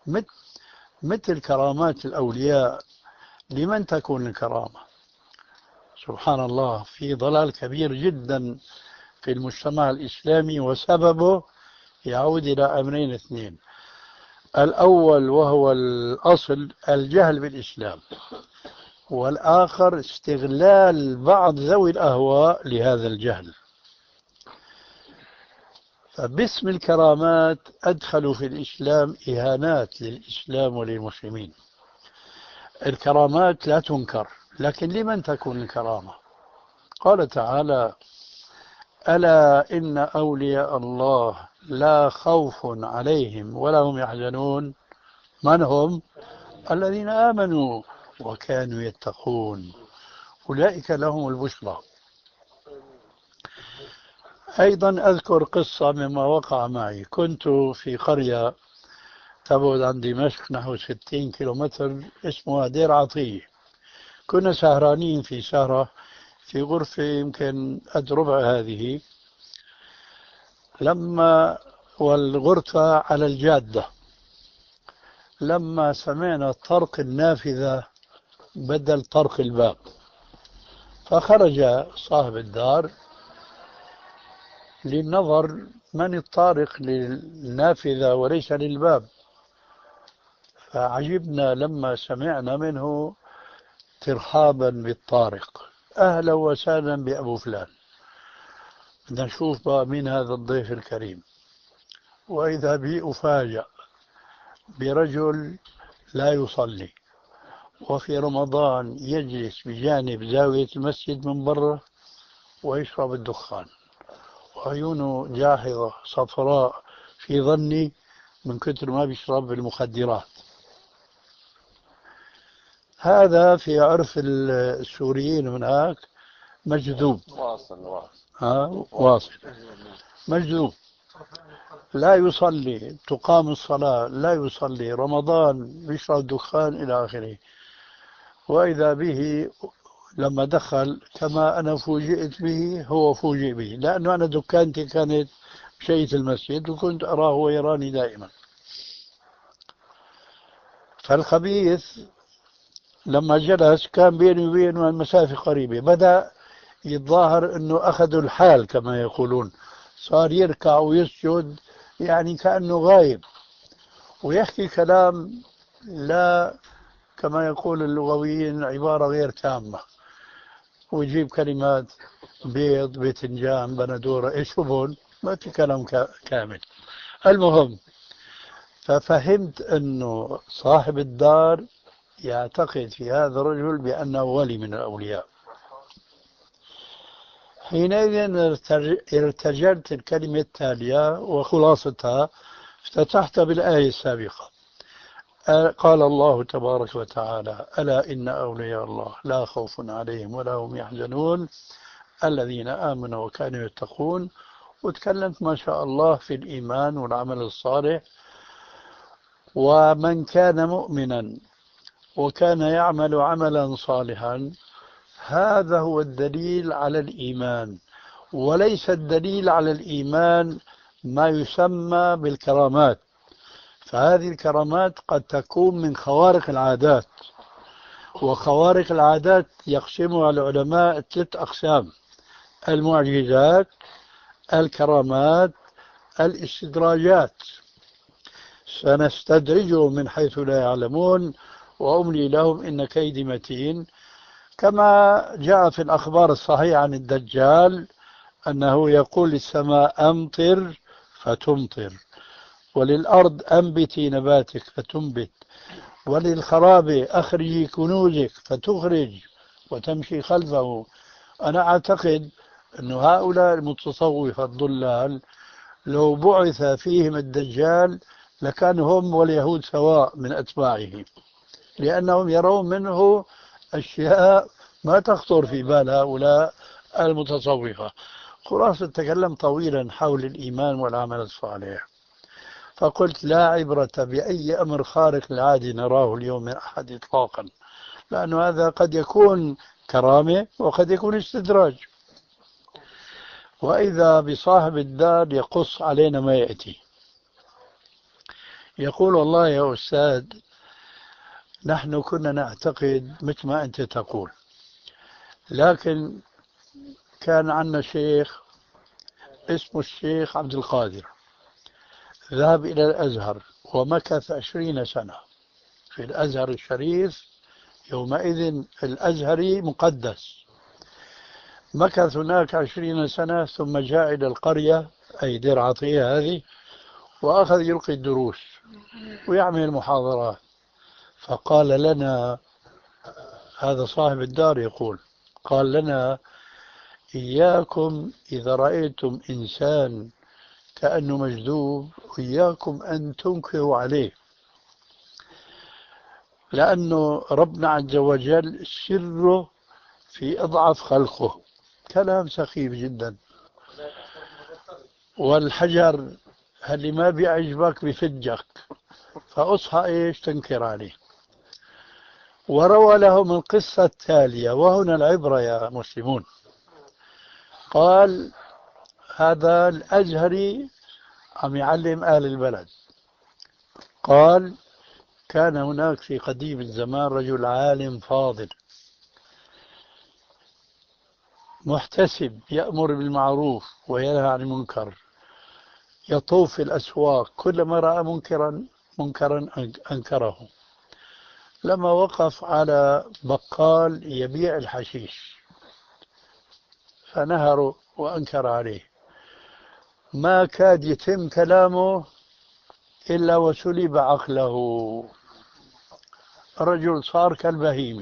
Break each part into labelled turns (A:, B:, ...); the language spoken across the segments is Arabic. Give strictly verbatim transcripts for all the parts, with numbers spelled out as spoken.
A: مثل كرامات الأولياء، لمن تكون الكرامة؟ سبحان الله، في ضلال كبير جدا في المجتمع الإسلامي، وسببه يعود إلى أمرين اثنين. الأول وهو الأصل الجهل بالإسلام، والآخر استغلال بعض ذوي الأهواء لهذا الجهل. فباسم الكرامات أدخلوا في الإسلام إهانات للإسلام وللمسلمين. الكرامات لا تنكر، لكن لمن تكون الكرامة؟ قال تعالى: ألا إن أولياء الله لا خوف عليهم ولا هم يحزنون. من هم؟ الذين آمنوا وكانوا يتقون، أولئك لهم البشرى. أيضا أذكر قصة مما وقع معي. كنت في قرية تبعد عن دمشق نحو ستين كيلومتر اسمها دير عطية. كنا سهرانين في سهرة في غرفة يمكن قد ربع هذه، لما والغرفة على الجادة، لما سمعنا طرق النافذة بدل طرق الباب، فخرج صاحب الدار للنظر من الطارق للنافذة وليس للباب. فعجبنا لما سمعنا منه ترحابا بالطارق: أهلا وسهلا بأبو فلان. بدنا نشوف بقى مين هذا الضيف الكريم. وإذا بي أفاجأ برجل لا يصلي، وفي رمضان يجلس بجانب زاوية المسجد من برا ويشرب الدخان، وعيونه جاحظة صفراء في ظني من كثر ما بيشرب المخدرات. هذا في عرف السوريين هناك مجذوب.
B: واصل واصل
A: ها واصل مجذوب، لا يصلي، تقام الصلاة لا يصلي، رمضان بيشرب دخان إلى آخره. وإذا به لما دخل كما أنا فوجئت به هو فوجئ به، لأنه أنا دكانتي كانت بشيء المسجد وكنت أراه ويراني دائما. فالخبيث لما جلس كان بيني وبينه المسافة قريبة، بدأ يتظاهر أنه أخذوا الحال كما يقولون، صار يركع ويسجد يعني كأنه غايب، ويحكي كلام لا كما يقول اللغويين عبارة غير تامة، ويجيب كلمات بيض باذنجان بندورة ايش هون، ما في كلام كامل. المهم، ففهمت انه صاحب الدار يعتقد في هذا الرجل بأنه ولي من الأولياء. حينئذ ارتجلت الكلمة التالية وخلاصتها افتتحت بالآية السابقة. قال الله تبارك وتعالى: ألا إن أولياء الله لا خوف عليهم ولا هم يحزنون الذين آمنوا وكانوا يتقون. وتكلمت ما شاء الله في الإيمان والعمل الصالح. ومن كان مؤمنا وكان يعمل عملا صالحا، هذا هو الدليل على الإيمان، وليس الدليل على الإيمان ما يسمى بالكرامات. فهذه الكرامات قد تكون من خوارق العادات، وخوارق العادات يقسمها العلماء ثلاث أقسام: المعجزات، الكرامات، الاستدراجات. سنستدرجهم من حيث لا يعلمون وأملي لهم إن كيدي متين. كما جاء في الأخبار الصحيحة عن الدجال أنه يقول للسماء أمطر فتمطر، وللأرض أنبتي نباتك فتنبت، وللخرابة أخرجي كنوزك فتخرج وتمشي خلفه. أنا أعتقد أن هؤلاء المتصوفة الضلال لو بعث فيهم الدجال لكانوا هم واليهود سواء من أتباعه، لأنهم يرون منه أشياء ما تخطر في بال هؤلاء المتصوفة. خلاصة تكلم طويلا حول الإيمان والعمل الصالح، فقلت: لا عبرة بأي أمر خارق للعادة نراه اليوم من أحد إطلاقا، لأن هذا قد يكون كرامة وقد يكون استدراج. وإذا بصاحب الدار يقص علينا ما يأتي، يقول والله يا أستاذ نحن كنا نعتقد مثل ما أنت تقول، لكن كان عندنا شيخ اسمه الشيخ عبد القادر، ذهب إلى الأزهر ومكث عشرين سنة في الأزهر الشريف، يومئذ الأزهري مقدس، مكث هناك عشرين سنة ثم جاء إلى القرية أي دير عطية هذه وأخذ يلقي الدروس ويعمل محاضرات. فقال لنا هذا صاحب الدار يقول، قال لنا إياكم إذا رأيتم إنسان كأنه مجذوب إياكم أن تنكروا عليه، لأنه ربنا عز وجل سره في أضعف خلقه. كلام سخيف جدا. والحجر اللي ما بيعجبك بفجك، فأصحى إيش تنكر عليه. وروى لهم القصة التالية، وهنا العبرة يا مسلمون. قال هذا الأزهري عم يعلم أهل البلد، قال كان هناك في قديم الزمان رجل عالم فاضل محتسب يأمر بالمعروف وينهى عن المنكر، يطوف في الأسواق كلما رأى منكرا منكرا أنكره. لما وقف على بقال يبيع الحشيش فنهره وأنكر عليه، ما كاد يتم كلامه إلا وسلب عقله، الرجل صار كالبهيمة.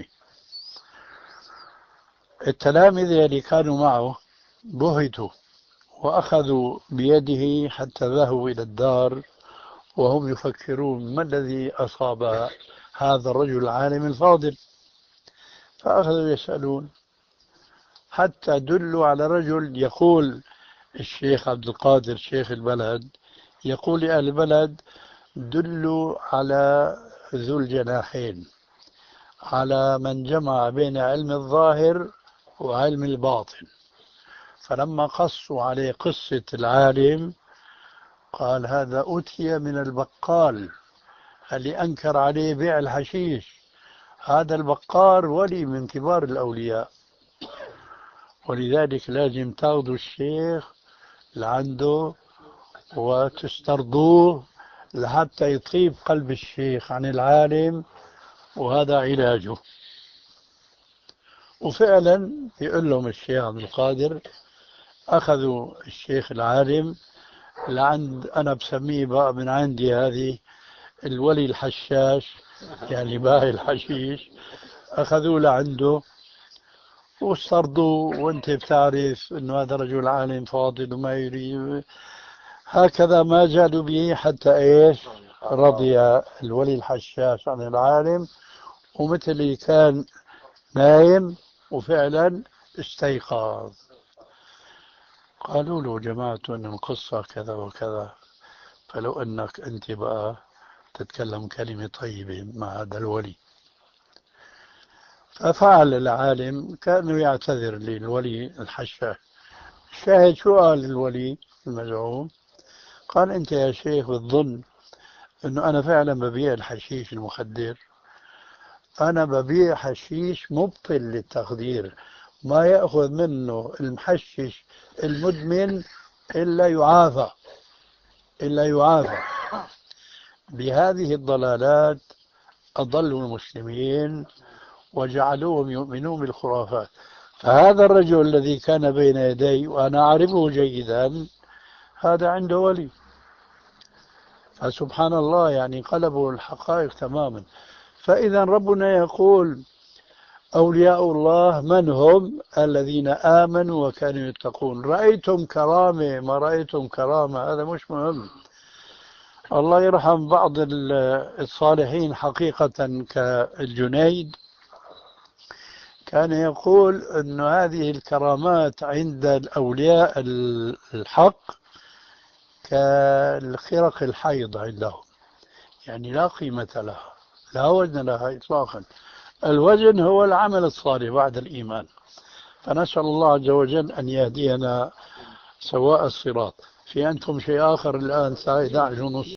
A: التلامذة اللي كانوا معه بهتوا وأخذوا بيده حتى ذهبوا إلى الدار وهم يفكرون ما الذي أصاب هذا الرجل العالم الفاضل. فأخذوا يسألون حتى دلوا على رجل، يقول الشيخ عبد القادر شيخ البلد يقول لأهل البلد دلوا على ذو الجناحين، على من جمع بين علم الظاهر وعلم الباطن. فلما قصوا عليه قصة العالم قال هذا أتي من البقال اللي أنكر عليه بيع الحشيش، هذا البقار ولي من كبار الأولياء، ولذلك لازم تاخذوا الشيخ لعنده وتسترضوه لحتى يطيب قلب الشيخ عن العالم، وهذا علاجه. وفعلا يقول لهم الشيخ عبد القادر أخذوا الشيخ العالم لعند، أنا بسميه بقى من عندي هذه الولي الحشاش يعني باقي الحشيش، أخذوه لعنده واسترضوه، وانت بتعرف انه هذا رجل عالم فاضل وما يريد هكذا، ما زالوا به حتى ايش رضي الولي الحشاش عن العالم، ومثل اللي كان نايم وفعلا استيقظ. قالوا له جماعة ان القصة كذا وكذا، فلو انك انت بقى تتكلم كلمة طيبة مع هذا الولي. ففعل العالم كأنه يعتذر للولي الحشاش. الشاهد شو قال الولي المزعوم؟ قال أنت يا شيخ بتظن أنه أنا فعلا ببيع الحشيش المخدر؟ أنا ببيع حشيش مبطل للتخدير، ما يأخذ منه المحشش المدمن إلا يعافى إلا يعافى. بهذه الضلالات أضلوا المسلمين وجعلوهم يؤمنون بالخرافات. فهذا الرجل الذي كان بين يدي وأنا أعرفه جيدا هذا عنده ولي. فسبحان الله يعني قلبوا الحقائق تماما. فإذا ربنا يقول أولياء الله من هم؟ الذين آمنوا وكانوا يتقون. رأيتم كرامة ما رأيتم كرامة هذا مش مهم. الله يرحم بعض الصالحين حقيقة كالجنيد كان يقول أن هذه الكرامات عند الأولياء الحق كالخرق الحيض عندهم، يعني لا قيمة لها لا وزن لها إطلاقا. الوزن هو العمل الصالح بعد الإيمان. فنسأل الله عز وجل أن يهدينا سواء الصراط. في عندكم شيء آخر الآن الساعة إحدى عشر ونصف؟